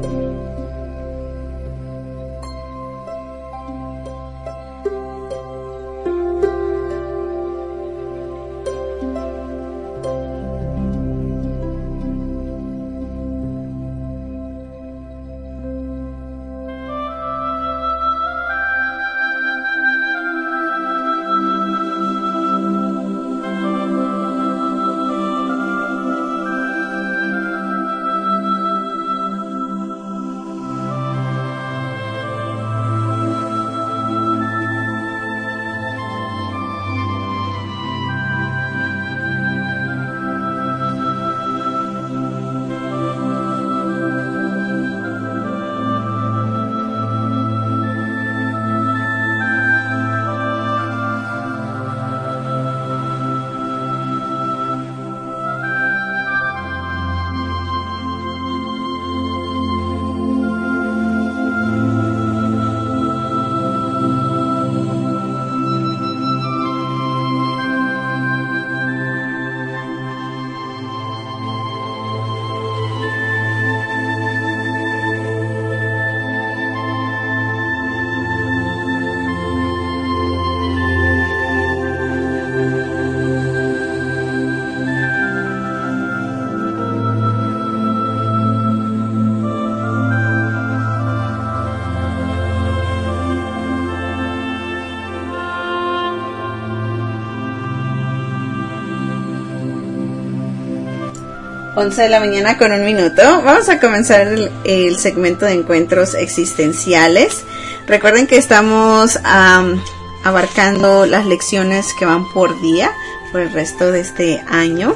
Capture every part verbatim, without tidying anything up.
once de la mañana con un minuto. Vamos a comenzar el, el segmento de encuentros existenciales. Recuerden que estamos um, abarcando las lecciones que van por día por el resto de este año.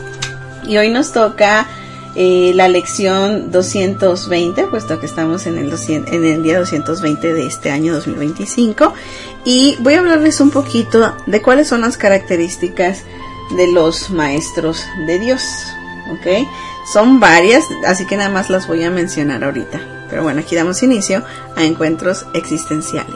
Y hoy nos toca eh, la lección doscientos veinte, puesto que estamos en el, doscientos, en el día doscientos veinte de este año dos mil veinticinco. Y voy a hablarles un poquito de cuáles son las características de los maestros de Dios. ¿Ok? Son varias, así que nada más las voy a mencionar ahorita. Pero bueno, aquí damos inicio a encuentros existenciales.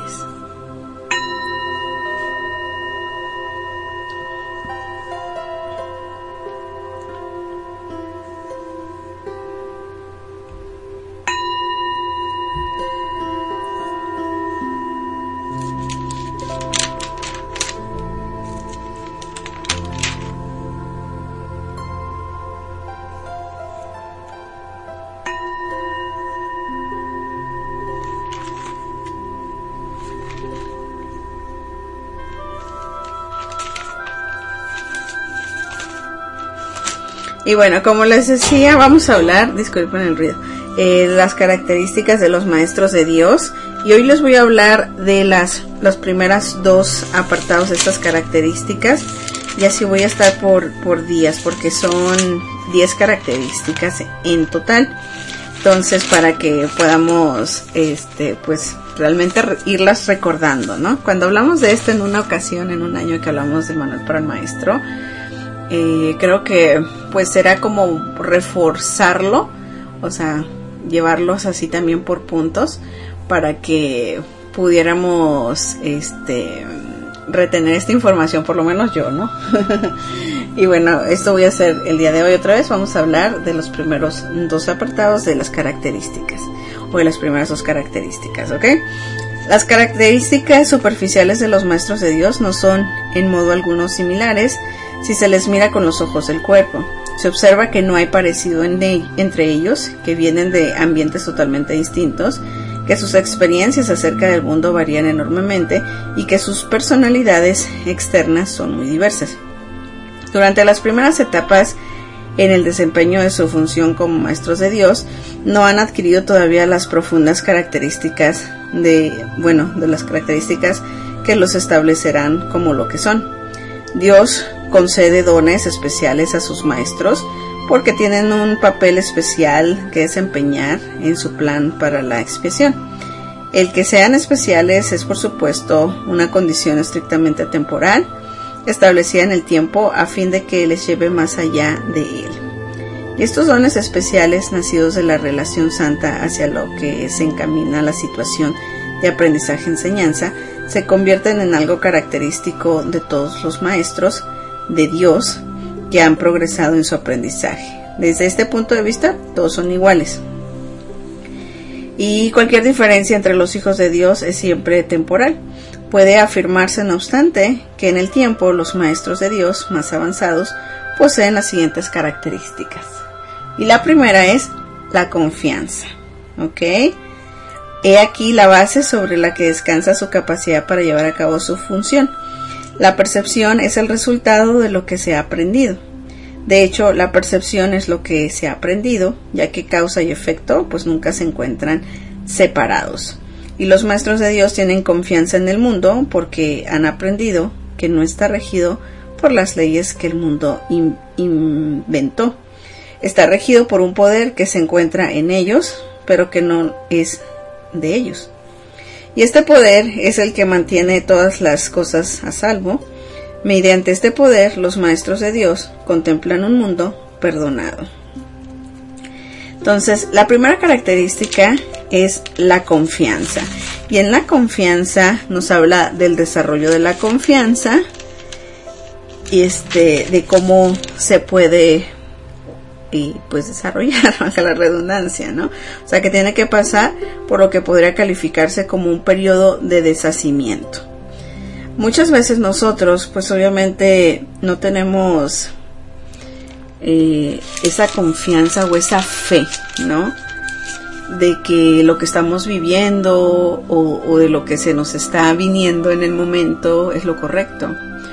Y bueno, como les decía, vamos a hablar, disculpen el ruido, eh, las características de los maestros de Dios. Y hoy les voy a hablar de las, las primeras dos apartados de estas características. Y así voy a estar por, por días, porque son diez características en total. Entonces, para que podamos, este, pues, realmente re- irlas recordando, ¿no? Cuando hablamos de esto en una ocasión, en un año que hablamos del manual para el maestro, Eh, creo que pues será como reforzarlo, o sea, llevarlos así también por puntos para que pudiéramos este retener esta información, por lo menos yo, ¿no? Y bueno, esto voy a hacer el día de hoy otra vez. Vamos a hablar de los primeros dos apartados de las características, o de las primeras dos características, ¿ok? Las características superficiales de los maestros de Dios no son en modo alguno similares si se les mira con los ojos del cuerpo. Se observa que no hay parecido en de, entre ellos, que vienen de ambientes totalmente distintos, que sus experiencias acerca del mundo varían enormemente y que sus personalidades externas son muy diversas. Durante las primeras etapas en el desempeño de su función como maestros de Dios, no han adquirido todavía las profundas características de, bueno, de las características que los establecerán como lo que son. Dios concede dones especiales a sus maestros porque tienen un papel especial que desempeñar en su plan para la expiación. El que sean especiales es, por supuesto, una condición estrictamente temporal, establecida en el tiempo a fin de que les lleve más allá de él. Y estos dones especiales, nacidos de la relación santa hacia lo que se encamina la situación de aprendizaje-enseñanza, se convierten en algo característico de todos los maestros de Dios que han progresado en su aprendizaje. Desde este punto de vista, todos son iguales. Y cualquier diferencia entre los hijos de Dios es siempre temporal. Puede afirmarse, no obstante, que en el tiempo los maestros de Dios más avanzados poseen las siguientes características. Y la primera es la confianza. ¿Ok? He aquí la base sobre la que descansa su capacidad para llevar a cabo su función. La percepción es el resultado de lo que se ha aprendido. De hecho, la percepción es lo que se ha aprendido, ya que causa y efecto pues nunca se encuentran separados. Y los maestros de Dios tienen confianza en el mundo porque han aprendido que no está regido por las leyes que el mundo in- inventó. Está regido por un poder que se encuentra en ellos, pero que no es de ellos. Y este poder es el que mantiene todas las cosas a salvo. Mediante este poder, los maestros de Dios contemplan un mundo perdonado. Entonces, la primera característica es la confianza. Y en la confianza nos habla del desarrollo de la confianza y este, de cómo se puede y pues desarrollar, baja la redundancia, ¿no? O sea que tiene que pasar por lo que podría calificarse como un periodo de deshacimiento. Muchas veces nosotros, pues obviamente no tenemos eh, esa confianza o esa fe, ¿no? De que lo que estamos viviendo o, o de lo que se nos está viniendo en el momento es lo correcto.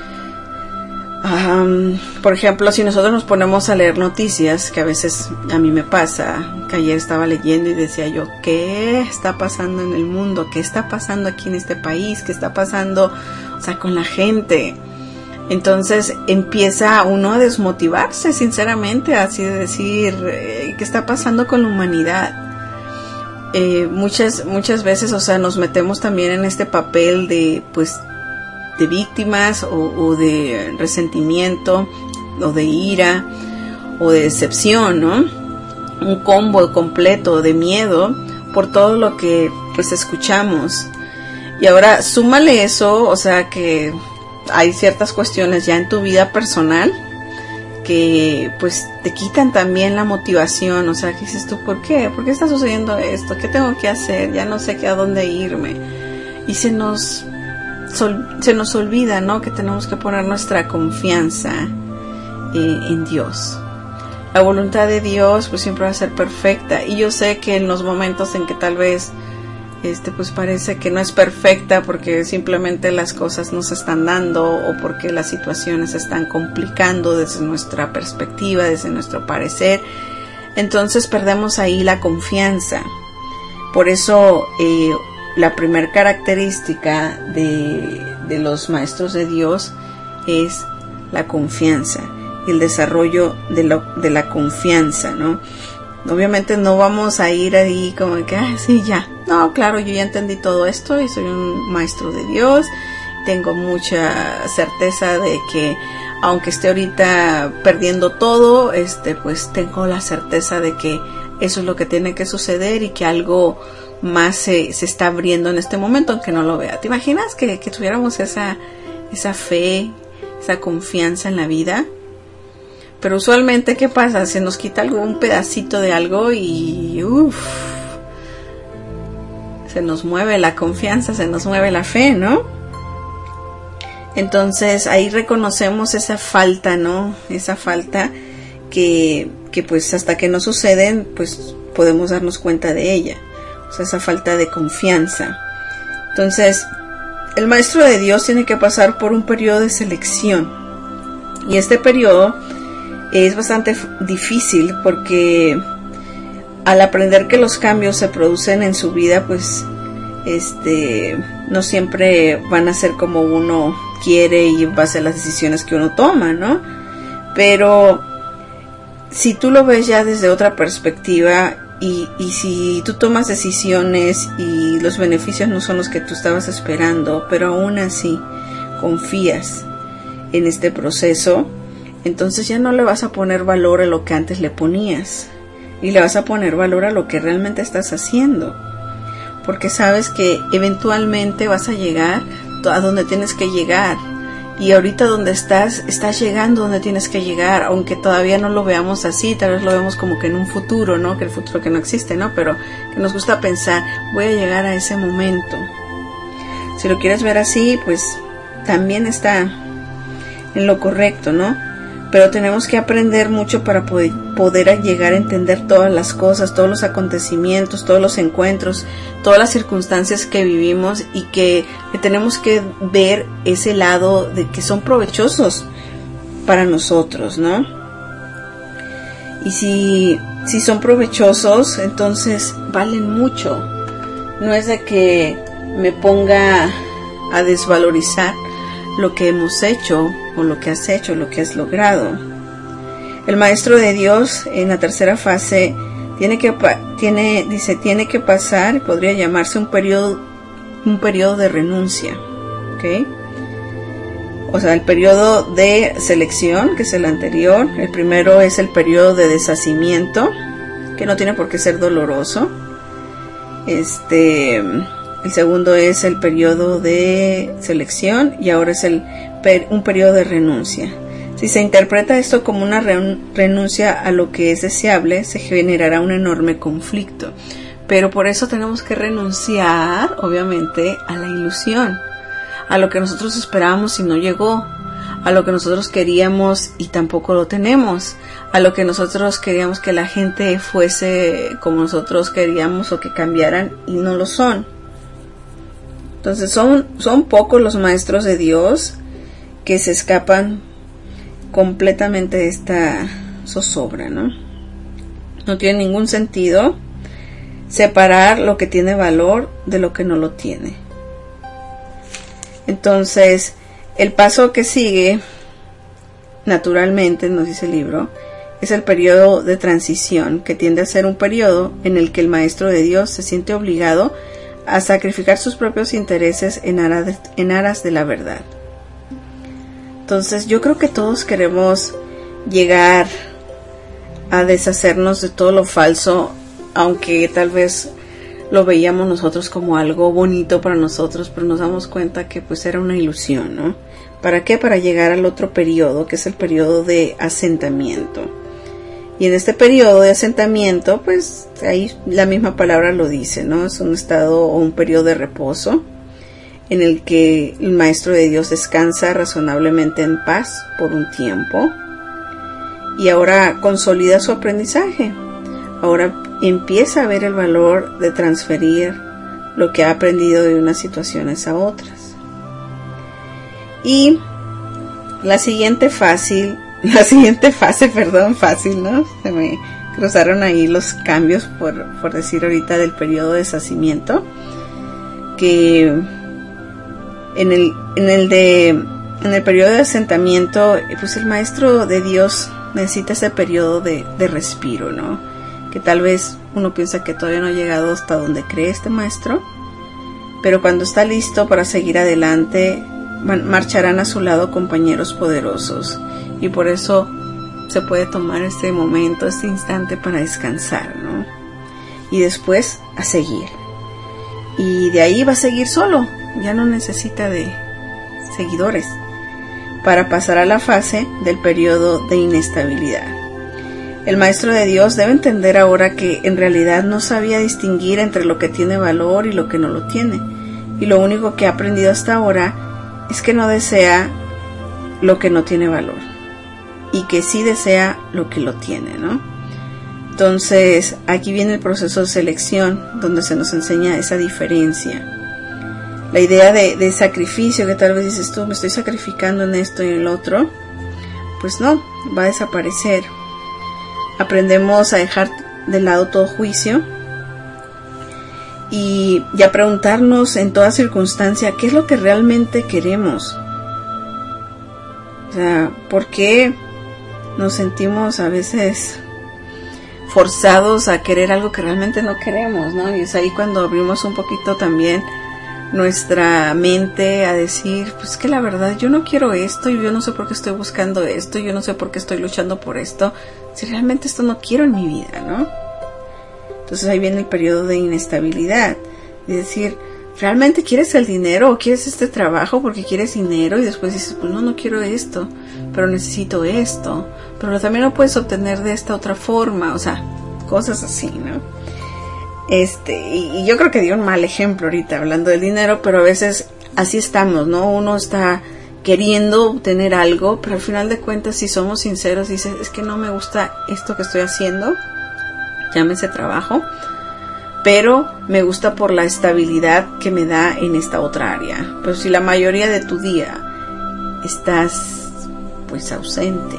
Um, por ejemplo, si nosotros nos ponemos a leer noticias, que a veces a mí me pasa, que ayer estaba leyendo y decía yo, ¿qué está pasando en el mundo? ¿Qué está pasando aquí en este país? ¿Qué está pasando, o sea, con la gente? Entonces empieza uno a desmotivarse, sinceramente, así de decir, eh, ¿qué está pasando con la humanidad? Eh, muchas, muchas veces, o sea, nos metemos también en este papel de, pues, de víctimas o, o de resentimiento o de ira o de decepción, ¿no? Un combo completo de miedo por todo lo que pues escuchamos. Y ahora súmale eso, o sea que hay ciertas cuestiones ya en tu vida personal que pues te quitan también la motivación, o sea, que dices tú, ¿por qué? ¿Por qué está sucediendo esto? ¿Qué tengo que hacer? Ya no sé qué a dónde irme. Y se nos se nos olvida, ¿no? Que tenemos que poner nuestra confianza eh, en Dios. La voluntad de Dios pues siempre va a ser perfecta, y yo sé que en los momentos en que tal vez este pues parece que no es perfecta porque simplemente las cosas no se están dando o porque las situaciones se están complicando desde nuestra perspectiva, desde nuestro parecer, entonces perdemos ahí la confianza. Por eso eh, la primera característica de, de los maestros de Dios es la confianza, el desarrollo de, lo, de la confianza, ¿no? Obviamente no vamos a ir ahí como que, ah, sí, ya. No, claro, yo ya entendí todo esto y soy un maestro de Dios. Tengo mucha certeza de que aunque esté ahorita perdiendo todo, este, pues tengo la certeza de que eso es lo que tiene que suceder y que algo más se, se está abriendo en este momento, aunque no lo vea. ¿Te imaginas que, que tuviéramos esa, esa fe, esa confianza en la vida? Pero usualmente, ¿qué pasa? Se nos quita algo, un pedacito de algo y uff, se nos mueve la confianza, se nos mueve la fe, ¿no? Entonces ahí reconocemos esa falta, ¿no? Esa falta que, que pues hasta que no suceden, pues podemos darnos cuenta de ella. O sea, esa falta de confianza. Entonces, el maestro de Dios tiene que pasar por un periodo de selección. Y este periodo es bastante difícil porque al aprender que los cambios se producen en su vida, pues este no siempre van a ser como uno quiere y va a ser las decisiones que uno toma, ¿no? Pero si tú lo ves ya desde otra perspectiva y, y si tú tomas decisiones y los beneficios no son los que tú estabas esperando, pero aún así confías en este proceso, entonces ya no le vas a poner valor a lo que antes le ponías y le vas a poner valor a lo que realmente estás haciendo, porque sabes que eventualmente vas a llegar a donde tienes que llegar y ahorita donde estás, estás llegando donde tienes que llegar, aunque todavía no lo veamos así, tal vez lo vemos como que en un futuro, ¿no? Que el futuro que no existe, ¿no? Pero que nos gusta pensar, voy a llegar a ese momento. Si lo quieres ver así, pues también está en lo correcto, ¿no? Pero tenemos que aprender mucho para poder, poder llegar a entender todas las cosas, todos los acontecimientos, todos los encuentros, todas las circunstancias que vivimos, y que, que tenemos que ver ese lado de que son provechosos para nosotros, ¿no? Y si, si son provechosos, entonces valen mucho. No es de que me ponga a desvalorizar lo que hemos hecho, o lo que has hecho, lo que has logrado. El maestro de Dios en la tercera fase tiene que tiene dice tiene que pasar, podría llamarse un periodo un periodo de renuncia, ¿ok? O sea, el periodo de selección, que es el anterior. El primero es el periodo de deshacimiento, que no tiene por qué ser doloroso. Este El segundo es el periodo de selección, y ahora es el per, un periodo de renuncia. Si se interpreta esto como una re, renuncia a lo que es deseable, se generará un enorme conflicto. Pero por eso tenemos que renunciar, obviamente, a la ilusión, a lo que nosotros esperábamos y no llegó, a lo que nosotros queríamos y tampoco lo tenemos, a lo que nosotros queríamos que la gente fuese como nosotros queríamos o que cambiaran y no lo son. Entonces son, son pocos los maestros de Dios que se escapan completamente de esta zozobra, ¿no? No tiene ningún sentido separar lo que tiene valor de lo que no lo tiene. Entonces, el paso que sigue, naturalmente, nos dice el libro, es el periodo de transición, que tiende a ser un periodo en el que el maestro de Dios se siente obligado a sacrificar sus propios intereses en aras de, en aras de la verdad. Entonces yo creo que todos queremos llegar a deshacernos de todo lo falso, aunque tal vez lo veíamos nosotros como algo bonito para nosotros, pero nos damos cuenta que pues era una ilusión, ¿no? ¿Para qué? Para llegar al otro periodo, que es el periodo de asentamiento. Y en este periodo de asentamiento, pues ahí la misma palabra lo dice, ¿no? Es un estado o un periodo de reposo en el que el maestro de Dios descansa razonablemente en paz por un tiempo, y ahora consolida su aprendizaje. Ahora empieza a ver el valor de transferir lo que ha aprendido de unas situaciones a otras. Y la siguiente fácil La siguiente fase, perdón, fácil, ¿no? Se me cruzaron ahí los cambios, por, por decir ahorita, del periodo de deshacimiento. Que en el, en el de, en el periodo de asentamiento, pues el maestro de Dios necesita ese periodo de, de respiro, ¿no? Que tal vez uno piensa que todavía no ha llegado hasta donde cree este maestro, pero cuando está listo para seguir adelante, marcharán a su lado compañeros poderosos. Y por eso se puede tomar este momento, este instante para descansar, ¿no? Y después a seguir. Y de ahí va a seguir solo, ya no necesita de seguidores, para pasar a la fase del periodo de inestabilidad. El maestro de Dios debe entender ahora que en realidad no sabía distinguir entre lo que tiene valor y lo que no lo tiene. Y lo único que ha aprendido hasta ahora es que no desea lo que no tiene valor, y que sí desea lo que lo tiene, ¿no? Entonces, aquí viene el proceso de selección, donde se nos enseña esa diferencia. La idea de, de sacrificio, que tal vez dices tú, me estoy sacrificando en esto y en el otro, pues no, va a desaparecer. Aprendemos a dejar de lado todo juicio y, y a preguntarnos en toda circunstancia qué es lo que realmente queremos. O sea, ¿por qué nos sentimos a veces forzados a querer algo que realmente no queremos, ¿no? Y es ahí cuando abrimos un poquito también nuestra mente a decir, pues que la verdad yo no quiero esto, y yo no sé por qué estoy buscando esto, yo no sé por qué estoy luchando por esto, si realmente esto no quiero en mi vida, ¿no? Entonces ahí viene el periodo de inestabilidad, es decir, ¿realmente quieres el dinero o quieres este trabajo porque quieres dinero? Y después dices, pues no, no quiero esto, pero necesito esto, pero también lo puedes obtener de esta otra forma, o sea, cosas así, ¿no? Este, y, y yo creo que di un mal ejemplo ahorita hablando del dinero, pero a veces así estamos, ¿no? Uno está queriendo obtener algo, pero al final de cuentas, si somos sinceros, dices, es que no me gusta esto que estoy haciendo, llámese trabajo, pero me gusta por la estabilidad que me da en esta otra área. Pero si la mayoría de tu día estás pues ausente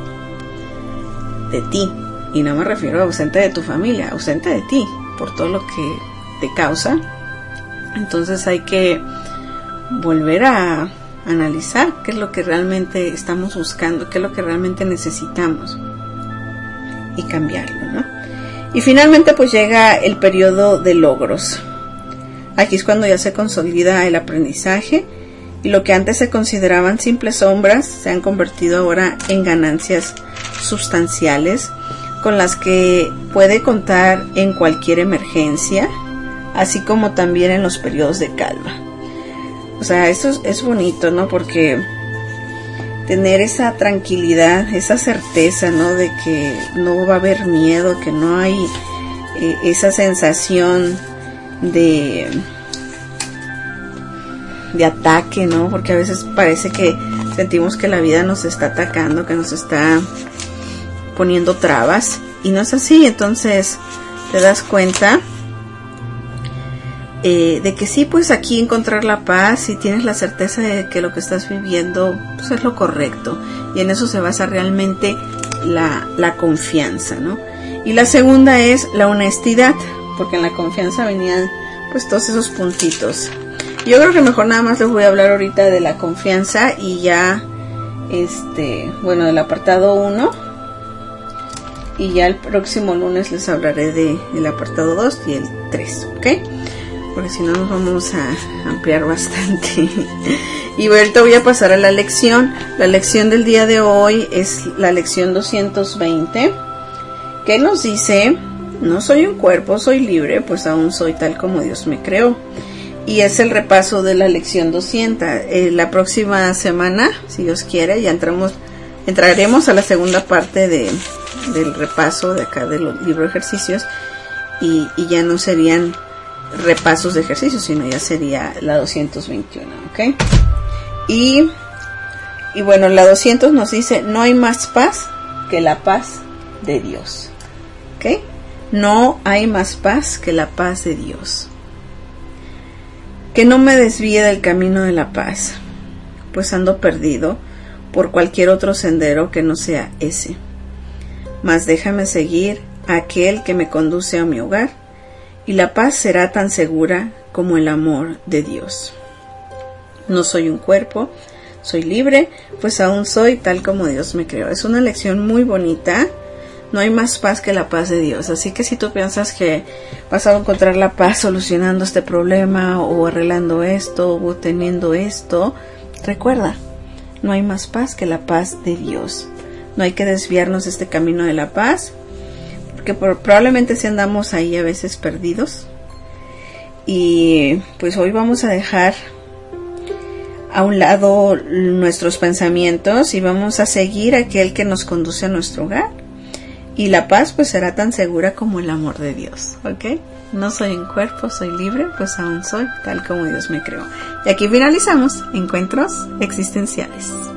de ti, y no me refiero a ausente de tu familia, ausente de ti, por todo lo que te causa, entonces hay que volver a analizar qué es lo que realmente estamos buscando, qué es lo que realmente necesitamos y cambiarlo, ¿no? Y finalmente pues llega el periodo de logros. Aquí es cuando ya se consolida el aprendizaje y lo que antes se consideraban simples sombras se han convertido ahora en ganancias sustanciales con las que puede contar en cualquier emergencia, así como también en los periodos de calma. O sea, esto es, es bonito, ¿no? Porque tener esa tranquilidad, esa certeza, ¿no? De que no va a haber miedo, que no hay eh, esa sensación de de ataque, ¿no? Porque a veces parece que sentimos que la vida nos está atacando, que nos está poniendo trabas, y no es así. Entonces te das cuenta Eh, de que sí, pues aquí encontrar la paz y tienes la certeza de que lo que estás viviendo pues es lo correcto, y en eso se basa realmente la, la confianza, ¿no? Y la segunda es la honestidad, porque en la confianza venían pues todos esos puntitos. Yo creo que mejor nada más les voy a hablar ahorita de la confianza y ya este, bueno, del apartado uno, y ya el próximo lunes les hablaré de, del apartado dos y el tres, ¿ok? Porque si no nos vamos a ampliar bastante. Y ahorita voy a pasar a la lección. La lección del día de hoy es la lección doscientos veinte, que nos dice: no soy un cuerpo, soy libre, pues aún soy tal como Dios me creó. Y es el repaso de la lección doscientos. Eh, la próxima semana, si Dios quiere, ya entramos, entraremos a la segunda parte de, del repaso de acá de los libros de ejercicios, y, y ya no serían repasos de ejercicios, sino ya sería la doscientos veintiuno, ¿ok? Y, y bueno, la doscientos nos dice: no hay más paz que la paz de Dios, ¿ok? No hay más paz que la paz de Dios. Que no me desvíe del camino de la paz, pues ando perdido por cualquier otro sendero que no sea ese. Mas déjame seguir a aquel que me conduce a mi hogar, y la paz será tan segura como el amor de Dios. No soy un cuerpo, soy libre, pues aún soy tal como Dios me creó. Es una lección muy bonita. No hay más paz que la paz de Dios. Así que si tú piensas que vas a encontrar la paz solucionando este problema, o arreglando esto, o teniendo esto, recuerda, no hay más paz que la paz de Dios. No hay que desviarnos de este camino de la paz, que por, probablemente si andamos ahí a veces perdidos. Y pues hoy vamos a dejar a un lado nuestros pensamientos y vamos a seguir a aquel que nos conduce a nuestro hogar, y la paz pues será tan segura como el amor de Dios, ¿ok? No soy un cuerpo, soy libre, pues aún soy tal como Dios me creó. Y aquí finalizamos Encuentros Existenciales.